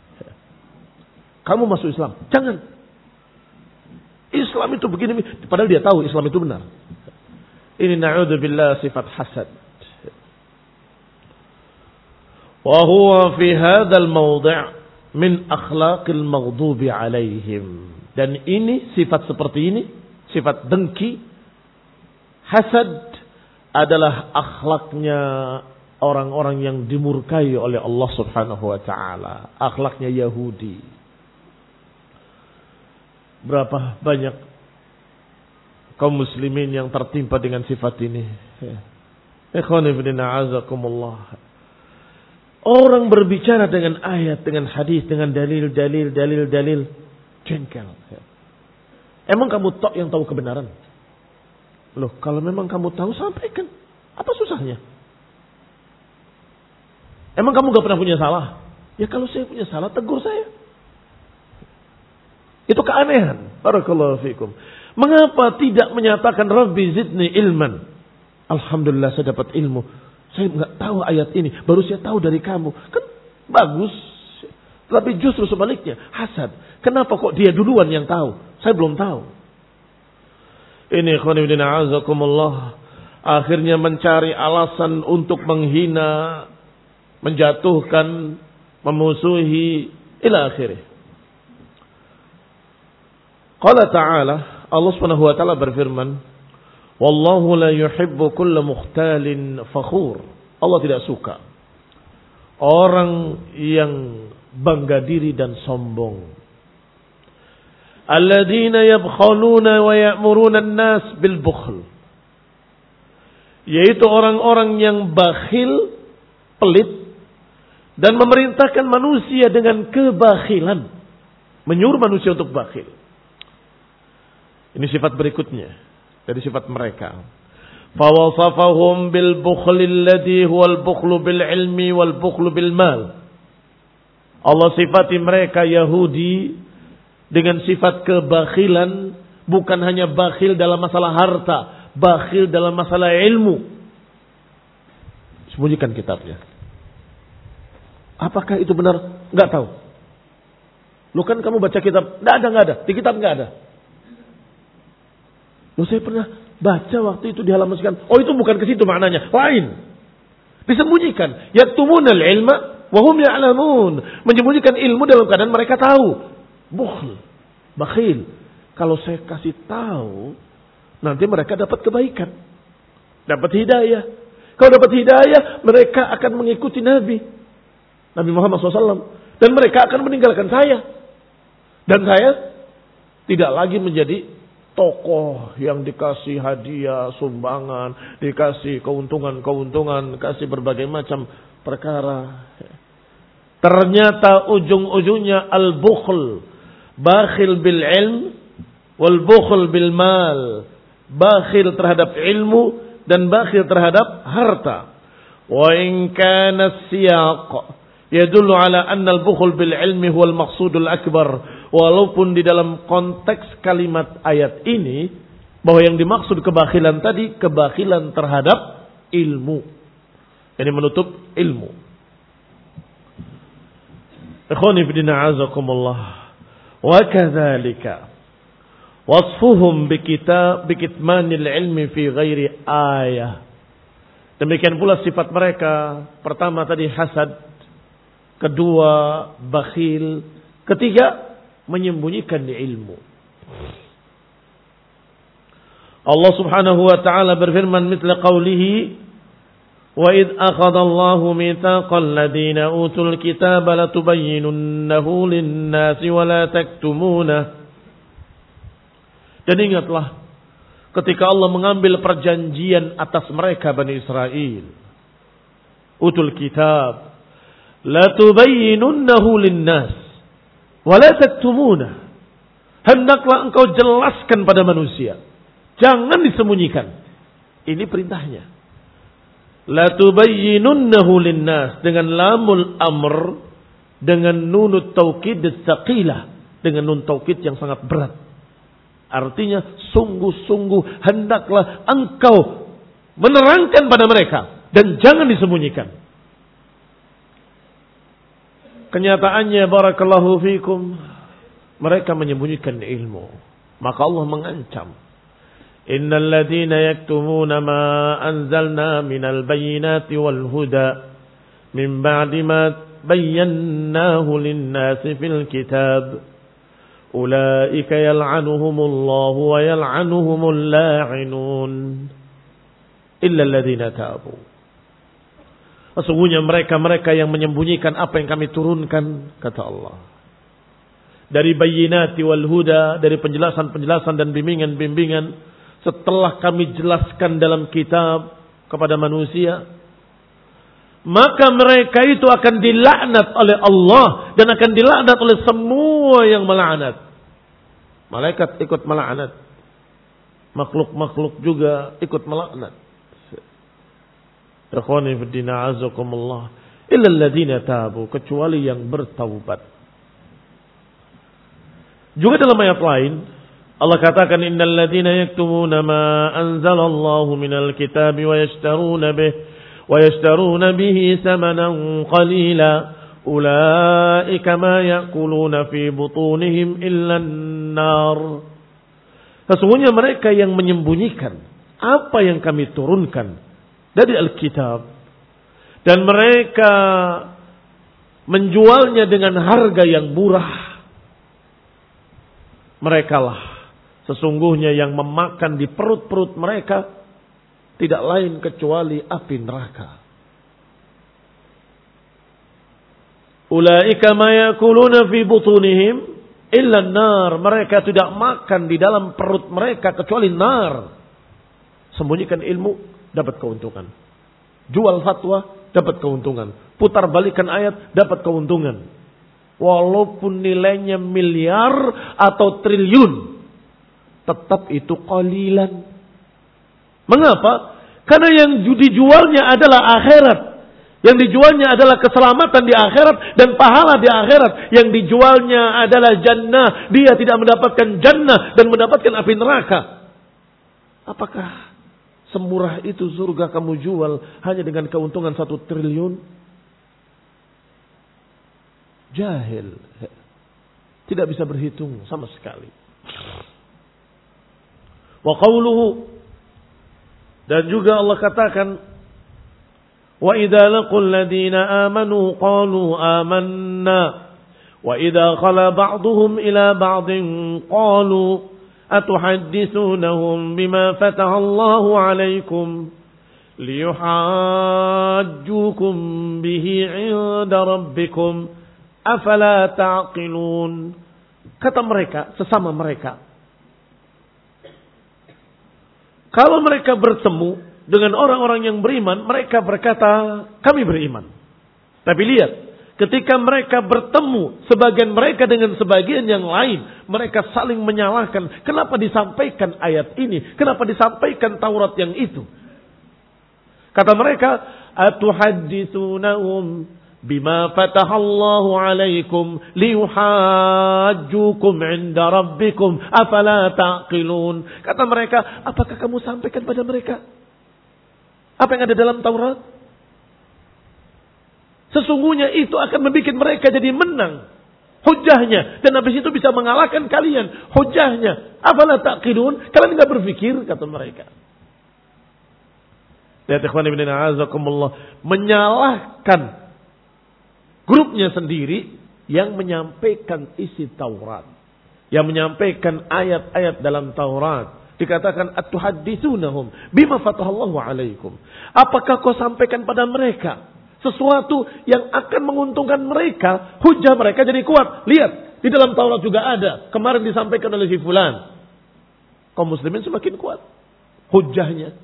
Kamu masuk Islam, jangan. Islam itu begini, padahal dia tahu Islam itu benar. Ini na'udzubillah sifat hasad. Wa huwa fi hadzal mawdi' min akhlaqil maghdubi alaihim. Dan ini sifat seperti ini, sifat dengki, hasad adalah akhlaknya orang-orang yang dimurkai oleh Allah Subhanahu wa taala, akhlaknya Yahudi. Berapa banyak kaum muslimin yang tertimpa dengan sifat ini. Ikhwani fillah azakumullah. Orang berbicara dengan ayat, dengan hadis, dengan dalil, dalil, dalil, dalil, jengkel. Emang kamu tok yang tahu kebenaran? Loh, kalau memang kamu tahu, sampaikan. Apa susahnya? Emang kamu gak pernah punya salah? Ya kalau saya punya salah, tegur saya. Itu keanehan. Barakallahu fikum. Mengapa tidak menyatakan Rabbi zidni ilman? Alhamdulillah saya dapat ilmu. Saya nggak tahu ayat ini, baru saya tahu dari kamu. Kan bagus. Tapi justru sebaliknya, hasad. Kenapa kok dia duluan yang tahu? Saya belum tahu. Ini khonibdina azakumullah. Akhirnya mencari alasan untuk menghina, menjatuhkan, memusuhi, ila akhirih. Qala ta'ala, Allah subhanahu wa ta'ala berfirman, Wallahu la yuhibbu kulla mukhtalin fakhur. Allah tidak suka orang yang bangga diri dan sombong. Alladzina yabkhaluna wa ya'muruna an-nas bil bukhl. Yaitu orang-orang yang bakhil, pelit dan memerintahkan manusia dengan kebakhilan, menyuruh manusia untuk bakhil. Ini sifat berikutnya dari sifat mereka. Fawasafahum bil bukhli alladhi huwal bukhlu bil ilmi wal bukhlu bil mal. Allah sifati mereka Yahudi dengan sifat kebakhilan, bukan hanya bakhil dalam masalah harta, bakhil dalam masalah ilmu. Sembunyikan kitabnya. Apakah itu benar? Enggak tahu. Lu kan kamu baca kitab, enggak ada, enggak ada. Di kitab enggak ada. Loh, saya pernah baca waktu itu di halaman sekian. Oh, itu bukan ke situ maknanya. Lain. Disembunyikan. Yaktumunal ilma wa hum ya'lamun. Menyembunyikan ilmu dalam keadaan mereka tahu. Bukhl. Bakhil. Kalau saya kasih tahu, nanti mereka dapat kebaikan. Dapat hidayah. Kalau dapat hidayah, mereka akan mengikuti Nabi. Nabi Muhammad shallallahu alaihi wasallam. Dan mereka akan meninggalkan saya. Dan saya tidak lagi menjadi tokoh yang dikasih hadiah, sumbangan, dikasih keuntungan-keuntungan, kasih berbagai macam perkara. Ternyata ujung-ujungnya al-bukhl, bakhil bil ilm, wal bukhl bil mal, bakhil terhadap ilmu dan bakhil terhadap harta. Wa in kana siyaq yadullu ala anna al-bukhl bil ilmi huwa al-maqsudul akbar. Walaupun di dalam konteks kalimat ayat ini bahwa yang dimaksud kebakhilan tadi kebakhilan terhadap ilmu. Ini menutup ilmu. Ikhwani fillah azakumullah. Wa kadzalika wasfuhum bikitab bikitmanil ilmi fi ghairi ayah. Demikian pula sifat mereka. Pertama tadi hasad, kedua bakhil, ketiga menyembunyikan ilmu. Allah Subhanahu wa taala berfirman mithla qawlihi wa id akhadha Allahu mitsaqal ladzina utul kitaba latubayyinunnahu lin-nasi wa la taktumunah. Dan ingatlah ketika Allah mengambil perjanjian atas mereka Bani Israel, utul kitab latubayyinunnahu lin-nas wala taktumuna. Hendaklah engkau jelaskan pada manusia, jangan disembunyikan. Ini perintahnya. Latubayyinunnahu linnas dengan lamul amr, dengan nunut taukid tsaqilah, dengan nun taukid yang sangat berat. Artinya sungguh-sungguh hendaklah engkau menerangkan pada mereka dan jangan disembunyikan. Kenyataannya barakallahu fikum, mereka menyembunyikan ilmu. Maka Allah mengancam, innal ladzina yaktumuna ma anzalna minal bayyinati wal huda min ba'di ma bayyanahu lin-nasi fil kitab ulaika yal'anuhumullahu wa yal'anuhumul la'inun illa alladzina tabu. Sesungguhnya mereka-mereka yang menyembunyikan apa yang kami turunkan, kata Allah, dari bayyinati wal huda, dari penjelasan-penjelasan dan bimbingan-bimbingan, setelah kami jelaskan dalam kitab kepada manusia, maka mereka itu akan dilaknat oleh Allah dan akan dilaknat oleh semua yang melaknat. Malaikat ikut melaknat, makhluk-makhluk juga ikut melaknat. Ikhwani fi din a'azakumullah, illa alladziina tabu, kecuali yang bertaubat. Juga dalam ayat lain Allah katakan innal ladzina yaktumuna ma anzalallahu minal kitabi wa yashtaruna bihi wa yashtaruna bihi thamanan qalila ulaika ma ya'kuluna fi butunihim illa an-nar. Sesungguhnya mereka yang menyembunyikan apa yang kami turunkan dari Alkitab dan mereka menjualnya dengan harga yang murah, merekalah sesungguhnya yang memakan di perut-perut mereka tidak lain kecuali api neraka. Ulaika ma yakuluna fi butunihim illa an-nar. Mereka tidak makan di dalam perut mereka kecuali nar. Sembunyikan ilmu dapat keuntungan. Jual fatwa dapat keuntungan. Putar balikan ayat dapat keuntungan. Walaupun nilainya miliar atau triliun, tetap itu qalilan. Mengapa? Karena yang dijualnya adalah akhirat. Yang dijualnya adalah keselamatan di akhirat dan pahala di akhirat. Yang dijualnya adalah jannah. Dia tidak mendapatkan jannah dan mendapatkan api neraka. Apakah semurah itu surga kamu jual hanya dengan keuntungan satu triliun? Jahil. Tidak bisa berhitung sama sekali. Wa qawluhu, dan juga Allah katakan, wa idza laqul ladina amanu qalu amanna wa idza khala ba'dhum ila ba'din qalu atuhaddithunahum bima fataha Allahu 'alaykum liyuhajjukum bihi 'inda rabbikum afala ta'qilun. Kata mereka, sesama mereka, kalau mereka bertemu dengan orang-orang yang beriman, mereka berkata, kami beriman. Tapi lihat, ketika mereka bertemu sebagian mereka dengan sebagian yang lain, mereka saling menyalahkan. Kenapa disampaikan ayat ini? Kenapa disampaikan Taurat yang itu? Kata mereka, atuhadditsunahum bima fatahallahu alaikum liyuhajjukum 'inda rabbikum afala taqilun. Kata mereka, apakah kamu sampaikan pada mereka apa yang ada dalam Taurat? Sesungguhnya itu akan membuat mereka jadi menang hujahnya, dan habis itu bisa mengalahkan kalian hujahnya. Afala taqilun? Kalian enggak berpikir, kata mereka. Lihat ikhwan ibn a'azakumullah, menyalahkan grupnya sendiri yang menyampaikan isi Taurat, yang menyampaikan ayat-ayat dalam Taurat. Dikatakan atuhadditsunahum bima fatahallahu alaikum. Apakah kau sampaikan pada mereka sesuatu yang akan menguntungkan mereka, hujah mereka jadi kuat? Lihat, di dalam Taurat juga ada, kemarin disampaikan oleh si fulan. Kaum muslimin semakin kuat hujahnya.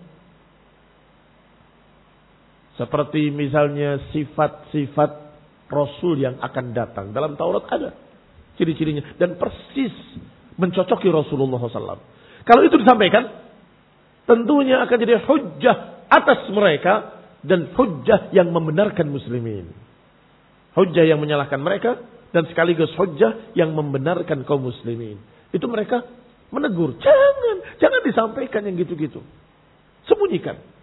Seperti misalnya sifat-sifat Rasul yang akan datang. Dalam Taurat ada ciri-cirinya. Dan persis mencocoki Rasulullah shallallahu alaihi wasallam. Kalau itu disampaikan, tentunya akan jadi hujjah atas mereka. Dan hujjah yang membenarkan muslimin. Hujjah yang menyalahkan mereka. Dan sekaligus hujjah yang membenarkan kaum muslimin. Itu mereka menegur. Jangan, jangan disampaikan yang gitu-gitu. Sembunyikan.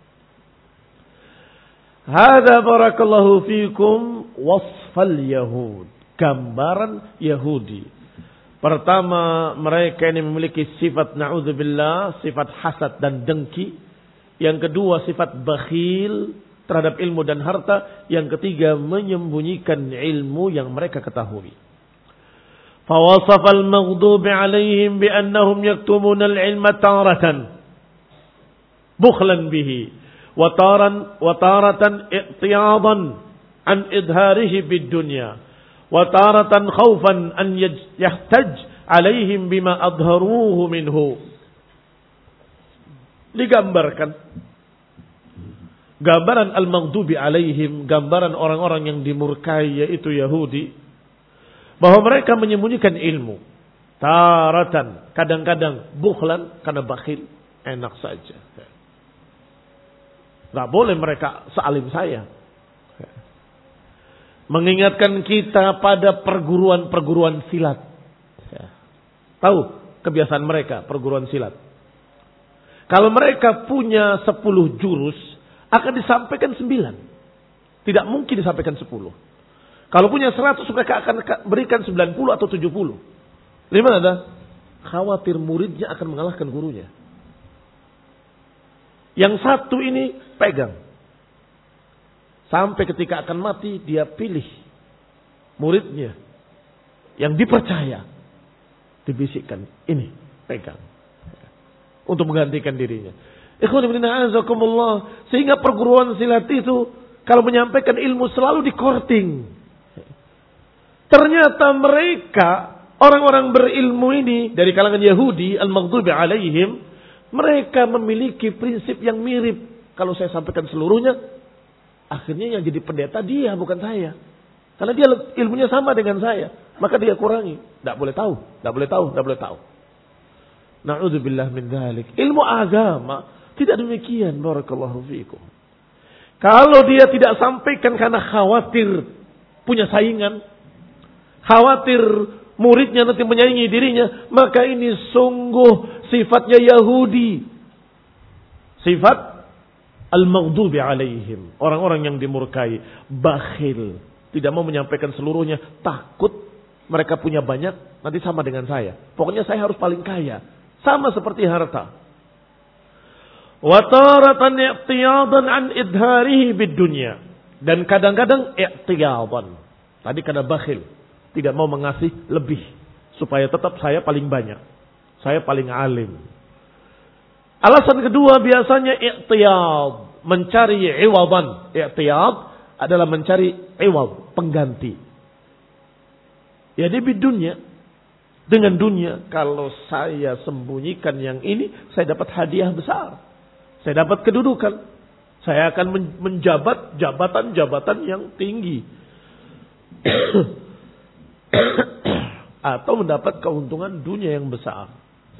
Hada barakallahu fikum wasfal Yahud. Gambaran Yahudi. Pertama, mereka ini memiliki sifat na'udzubillah, sifat hasad dan dengki. Yang kedua, sifat bakhil terhadap ilmu dan harta. Yang ketiga, menyembunyikan ilmu yang mereka ketahui. Fawasafal maghdubi alaihim biannahum yaktumuna al-ilma taratan bukhlan bihi. Wataran wataratan i'tiyadan an idharihi bid dunya wataratan khaufan an yahtaj alaihim bima adharuhu minhu. Digambarkan gambaran al-maghdubi alaihim, gambaran orang-orang yang dimurkai, yaitu Yahudi, bahwa mereka menyembunyikan ilmu taratan, kadang-kadang bukhlan, karena bakhil, enak saja. Gak boleh mereka sealim saya. Mengingatkan kita pada perguruan-perguruan silat. Tahu kebiasaan mereka perguruan silat. Kalau mereka punya sepuluh jurus, akan disampaikan sembilan. Tidak mungkin disampaikan sepuluh. Kalau punya seratus, mereka akan berikan sembilan puluh atau tujuh puluh. Gimana? Khawatir muridnya akan mengalahkan gurunya. Yang satu ini pegang. Sampai ketika akan mati, dia pilih muridnya yang dipercaya. Dibisikkan, ini pegang. Untuk menggantikan dirinya. Ikhwan ibn a'azakumullah. Sehingga perguruan silat itu, kalau menyampaikan ilmu selalu dikorting. Ternyata mereka, orang-orang berilmu ini, dari kalangan Yahudi, al-maghdubi alaihim, mereka memiliki prinsip yang mirip. Kalau saya sampaikan seluruhnya, akhirnya yang jadi pendeta dia, bukan saya. Karena dia ilmunya sama dengan saya, maka dia kurangi. Tidak boleh tahu, tidak boleh tahu, tidak boleh tahu. Na'udzubillah min dzalik. Ilmu agama tidak demikian. Barakallahu fiikum. Kalau dia tidak sampaikan karena khawatir punya saingan, khawatir muridnya nanti menyaingi dirinya, maka ini sungguh sifatnya Yahudi. Sifat al-maghdubi alaihim. Orang-orang yang dimurkai. Bakhil. Tidak mau menyampaikan seluruhnya. Takut mereka punya banyak. Nanti sama dengan saya. Pokoknya saya harus paling kaya. Sama seperti harta. Wataratan i'tiyadan an idharihi bid dunya. Dan kadang-kadang i'tiyadan. Tadi karena bakhil. Tidak mau mengasih lebih. Supaya tetap saya paling banyak. Saya paling alim. Alasan kedua biasanya i'tiyad, mencari iwadan. I'tiyad adalah mencari iwad, pengganti. Ya di dunia dengan dunia. Kalau saya sembunyikan yang ini, saya dapat hadiah besar. Saya dapat kedudukan. Saya akan menjabat jabatan-jabatan yang tinggi. Atau mendapat keuntungan dunia yang besar.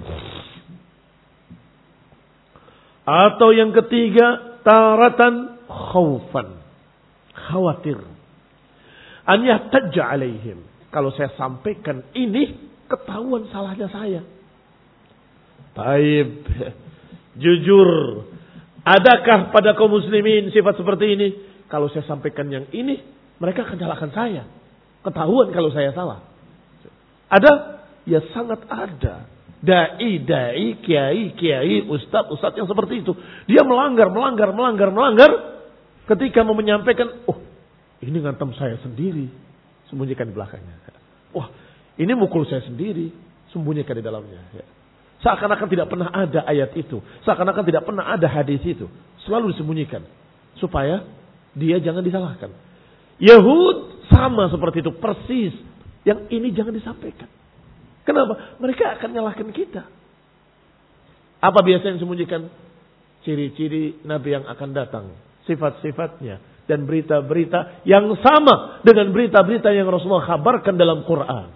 Atau yang ketiga, taratan khaufan. Khawatir. An yahtajja alaihim. Kalau saya sampaikan ini, ketahuan salahnya saya. Taib. Jujur. Adakah pada kaum muslimin sifat seperti ini? Kalau saya sampaikan yang ini, mereka akan salahkan saya. Ketahuan kalau saya salah. Ada? Ya sangat ada. Dai, dai, kiai, kiai, ustaz, ustaz yang seperti itu. Dia melanggar, melanggar, melanggar, melanggar. Ketika mau menyampaikan, oh ini ngantem saya sendiri. Sembunyikan di belakangnya. Wah ini mukul saya sendiri. Sembunyikan di dalamnya. Seakan-akan tidak pernah ada ayat itu. Seakan-akan tidak pernah ada hadis itu. Selalu disembunyikan. Supaya dia jangan disalahkan. Yahud sama seperti itu. Persis. Yang ini jangan disampaikan. Kenapa? Mereka akan nyalahkan kita. Apa biasa yang disembunyikan? Ciri-ciri Nabi yang akan datang. Sifat-sifatnya. Dan berita-berita yang sama dengan berita-berita yang Rasulullah kabarkan dalam Quran.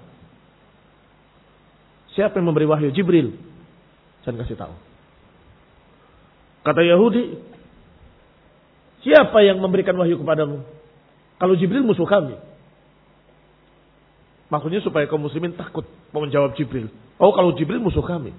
Siapa yang memberi wahyu? Jibril. Saya kasih tahu. Kata Yahudi, siapa yang memberikan wahyu kepadamu? Kalau Jibril musuh kami. Maksudnya supaya kaum muslimin takut mau menjawab Jibril. Oh kalau Jibril musuh kami.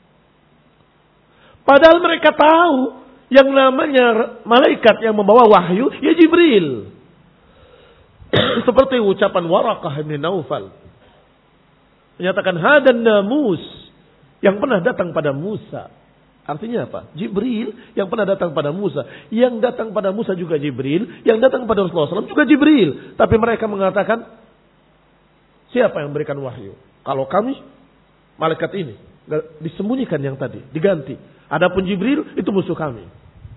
Padahal mereka tahu yang namanya malaikat yang membawa wahyu, ya Jibril. Seperti ucapan Waraqah bin Naufal. Menyatakan hadan namus yang pernah datang pada Musa. Artinya apa? Jibril yang pernah datang pada Musa. Yang datang pada Musa juga Jibril. Yang datang pada Rasulullah shallallahu alaihi wasallam juga Jibril. Tapi mereka mengatakan, siapa yang memberikan wahyu? Kalau kami, malaikat ini. Disembunyikan yang tadi, diganti. Adapun Jibril itu musuh kami.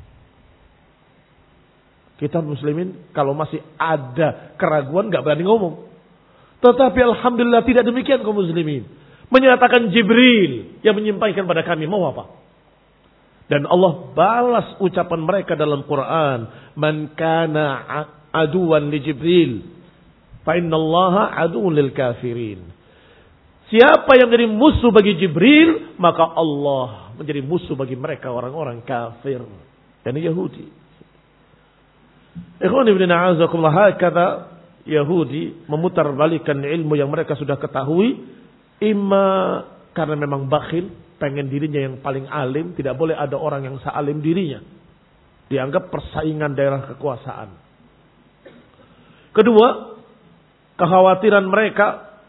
Kita muslimin kalau masih ada keraguan gak berani ngomong. Tetapi alhamdulillah tidak demikian kaum muslimin. Menyatakan Jibril yang menyampaikan pada kami mau apa? Dan Allah balas ucapan mereka dalam Quran. Man kana aduwan li Jibril. Fa innallaha aduun lil kafirin. Siapa yang menjadi musuh bagi Jibril, maka Allah menjadi musuh bagi mereka orang-orang kafir. Dan Yahudi. Ikhwan ibn a'azakumullah, kata Yahudi memutarbalikkan ilmu yang mereka sudah ketahui. Ima karena memang bakhil, pengen dirinya yang paling alim. Tidak boleh ada orang yang sealim dirinya. Dianggap persaingan daerah kekuasaan. Kedua, kekhawatiran mereka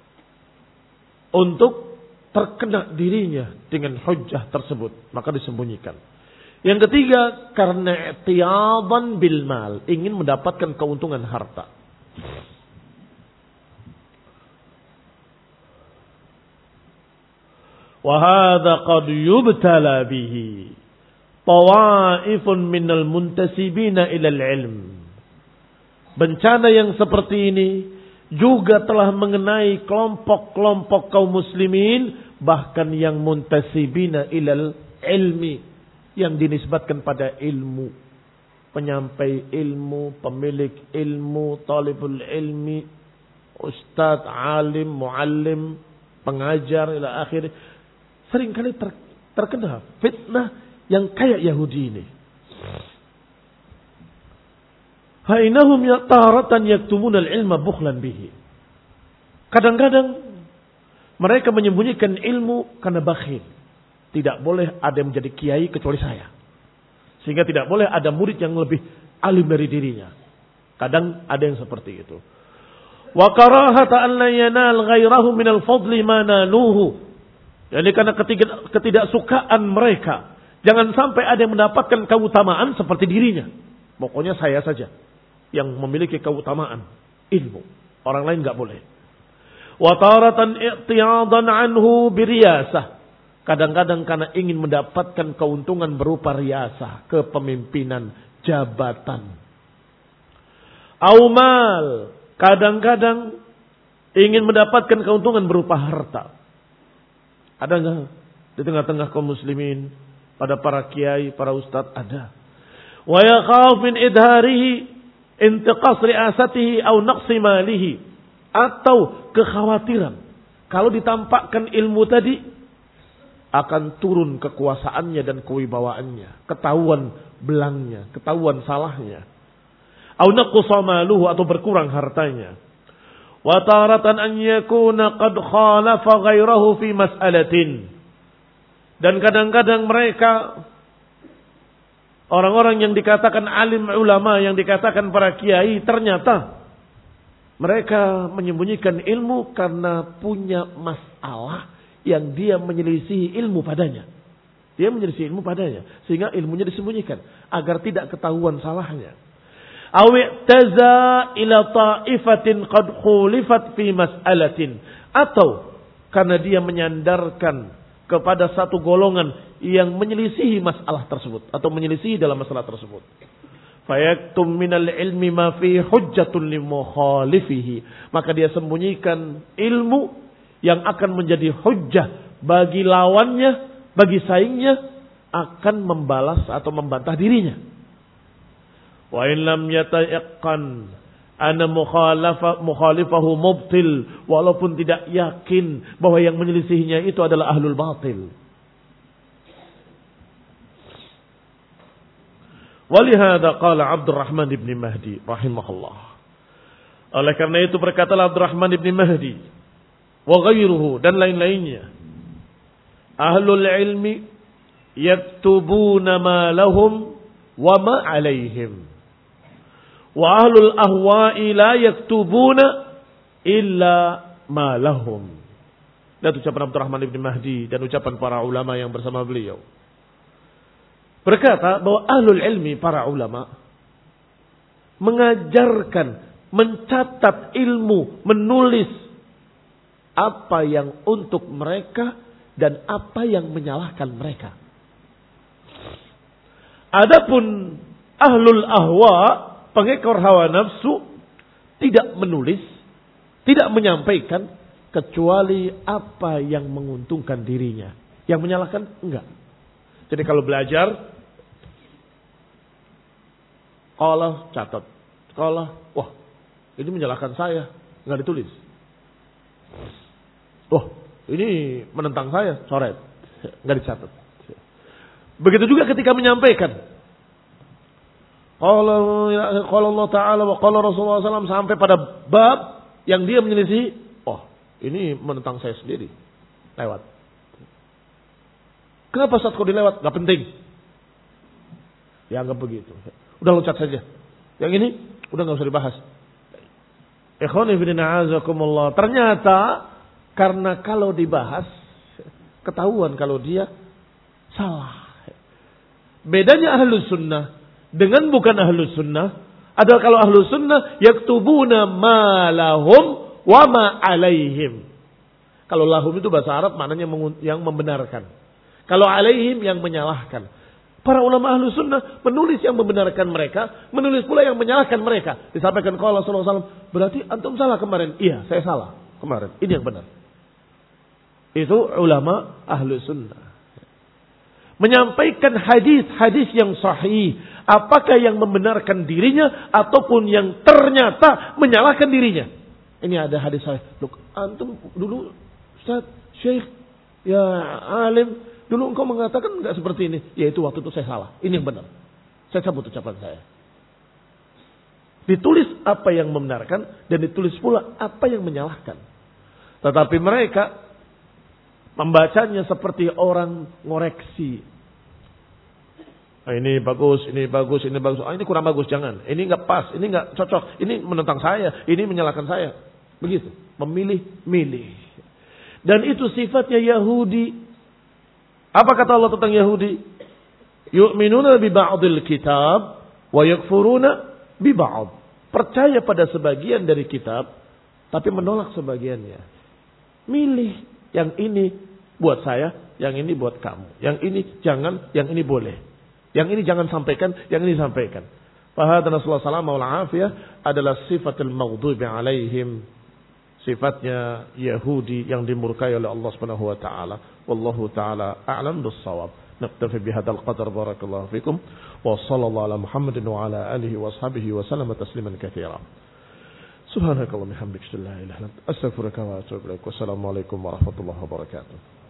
untuk terkena dirinya dengan hujjah tersebut, maka disembunyikan. Yang ketiga, karena i'tiyadan bil mal, ingin mendapatkan keuntungan harta. Wa hadza qad yubtala bihi tawa'ifun minal muntasibina ilal ilm. Bencana yang seperti ini juga telah mengenai kelompok-kelompok kaum muslimin, bahkan yang muntasibina ilal ilmi, yang dinisbatkan pada ilmu, penyampai ilmu, pemilik ilmu, talibul ilmi, ustadz, alim, muallim, pengajar, ila akhir. Seringkali ter, terkena fitnah yang kayak Yahudi ini. Hainahum taratan yaktumun al-ilma bukhlan bihi. Kadang-kadang mereka menyembunyikan ilmu karena bakhil. Tidak boleh ada yang menjadi kiai kecuali saya. Sehingga tidak boleh ada murid yang lebih alim dari dirinya. Kadang ada yang seperti itu. Wa karahata an la yanal ghairahu minal fadli ma naluhu. Jadi karena ketidaksukaan mereka, jangan sampai ada yang mendapatkan keutamaan seperti dirinya. Pokoknya saya saja yang memiliki keutamaan ilmu. Orang lain enggak boleh. Wa taratan i'tiyadan anhu biriyasah. Kadang-kadang karena ingin mendapatkan keuntungan berupa riasah, kepemimpinan, jabatan. Aumal, kadang-kadang ingin mendapatkan keuntungan berupa harta. Ada enggak di tengah-tengah kaum muslimin, pada para kiai, para ustadz? Ada. Wa yakhaf min idharihi intiqas ri'asatihi au naqsi malihi, atau kekhawatiran kalau ditampakkan ilmu tadi akan turun kekuasaannya dan kewibawaannya, ketahuan belangnya, ketahuan salahnya. Au naqsa maluhu, atau berkurang hartanya. Wa taratan an yakuna qad khalafa ghairahu fi mas'alatin. Dan kadang-kadang mereka, orang-orang yang dikatakan alim ulama, yang dikatakan para kiai, ternyata mereka menyembunyikan ilmu karena punya masalah yang dia menyelisihi ilmu padanya. Dia menyelisihi ilmu padanya, sehingga ilmunya disembunyikan agar tidak ketahuan salahnya. Awi'taza ila ta'ifatin qad khulifat fi mas'alatin, atau karena dia menyandarkan kepada satu golongan yang menyelisihi masalah tersebut atau menyelisihi dalam masalah tersebut. Fayaktum minal ilmi ma fi hujjatun limukhalifihi, maka dia sembunyikan ilmu yang akan menjadi hujjah bagi lawannya, bagi saingnya, akan membalas atau membantah dirinya. Wa in lam yatayaqqan ana mukhalafa mukhalifahu mubtil, walaupun tidak yakin bahwa yang menyelisihinya itu adalah ahlul batil. Walihada qala Abdurrahman ibn Mahdi rahimahullah. Oleh karena itu berkatalah Abdurrahman ibn Mahdi wa ghairuhu, dan lain-lainnya, ahlul ilmi yaktubuna ma lahum wa ma alaihim, wa ahlul ahwa'i la yaktubuna illa ma lahum. Dan ucapan Abdurrahman ibn Mahdi dan ucapan para ulama yang bersama beliau berkata bahwa ahlul ilmi, para ulama, mengajarkan, mencatat ilmu, menulis apa yang untuk mereka dan apa yang menyalahkan mereka. Adapun ahlul ahwa, pengekor hawa nafsu, tidak menulis, tidak menyampaikan kecuali apa yang menguntungkan dirinya. Yang menyalahkan enggak. Jadi kalau belajar, kalau catat, kalau wah ini menyalahkan saya, enggak ditulis. Wah ini menentang saya, coret, enggak dicatat. Begitu juga ketika menyampaikan. Kalau Allah Ta'ala wa qala Rasulullah shallallahu alaihi wasallam sampai pada bab yang dia menyelisih, oh ini menentang saya sendiri, lewat. Kenapa saat kau dilewat? Gak penting. Ya anggap begitu. Udah loncat saja. Yang ini udah gak usah dibahas. Ikhwani fillah azakumullah. Ternyata karena kalau dibahas ketahuan kalau dia salah. Bedanya ahlus sunnah dengan bukan ahlus sunnah adalah kalau ahlus sunnah yaktubuna ma lahum wa ma alaihim. Kalau lahum itu bahasa Arab maknanya yang membenarkan. Kalau alaihim yang menyalahkan. Para ulama ahlu sunnah menulis yang membenarkan mereka, menulis pula yang menyalahkan mereka. Disampaikan qala sallallahu alaihi wasallam, berarti antum salah kemarin. Iya, saya salah kemarin. Ini yang benar. Itu ulama ahlu sunnah. Menyampaikan hadis-hadis yang sahih, apakah yang membenarkan dirinya ataupun yang ternyata menyalahkan dirinya. Ini ada hadis sahih. Look, antum dulu Ustaz, Syekh, ya alim, dulu engkau mengatakan enggak seperti ini. Yaitu waktu itu saya salah. Ini yang benar. Saya cabut ucapan saya. Ditulis apa yang membenarkan dan ditulis pula apa yang menyalahkan. Tetapi mereka membacanya seperti orang ngoreksi. Ah, ini bagus, ini bagus, ini bagus. Ah, ini kurang bagus, jangan. Ini enggak pas, ini enggak cocok. Ini menentang saya, ini menyalahkan saya. Begitu. Memilih-milih. Dan itu sifatnya Yahudi. Apa kata Allah tentang Yahudi? Yu'minuna bi ba'dil kitab wa yakfuruna bi ba'd. Percaya pada sebagian dari kitab tapi menolak sebagiannya. Milih, yang ini buat saya, yang ini buat kamu. Yang ini jangan, yang ini boleh. Yang ini jangan sampaikan, yang ini sampaikan. Fa hadza Rasulullah sallallahu alaihi wasallam adalah sifatul maghdubi alaihim. sifatnya Yahudi yang dimurkai oleh Allah Subhanahu wa taala. Wallahu taala a'lam bis-shawab. Naktafi bihadzal qadar, barakallahu fikum wa sallallahu ala Muhammadin wa ala alihi wa ashabihi wa sallama tasliman katsira. Subhanakallahumma hamdika la ilaha illa anta astaghfiruka wa atubu ilaik. Wassalamu alaikum warahmatullahi wabarakatuh.